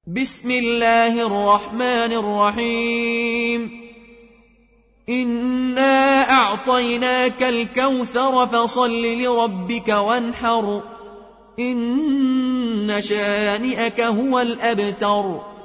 بسم الله الرحمن الرحيم إنا أعطيناك الكوثر فصل لربك وانحر إن شانئك هو الأبتر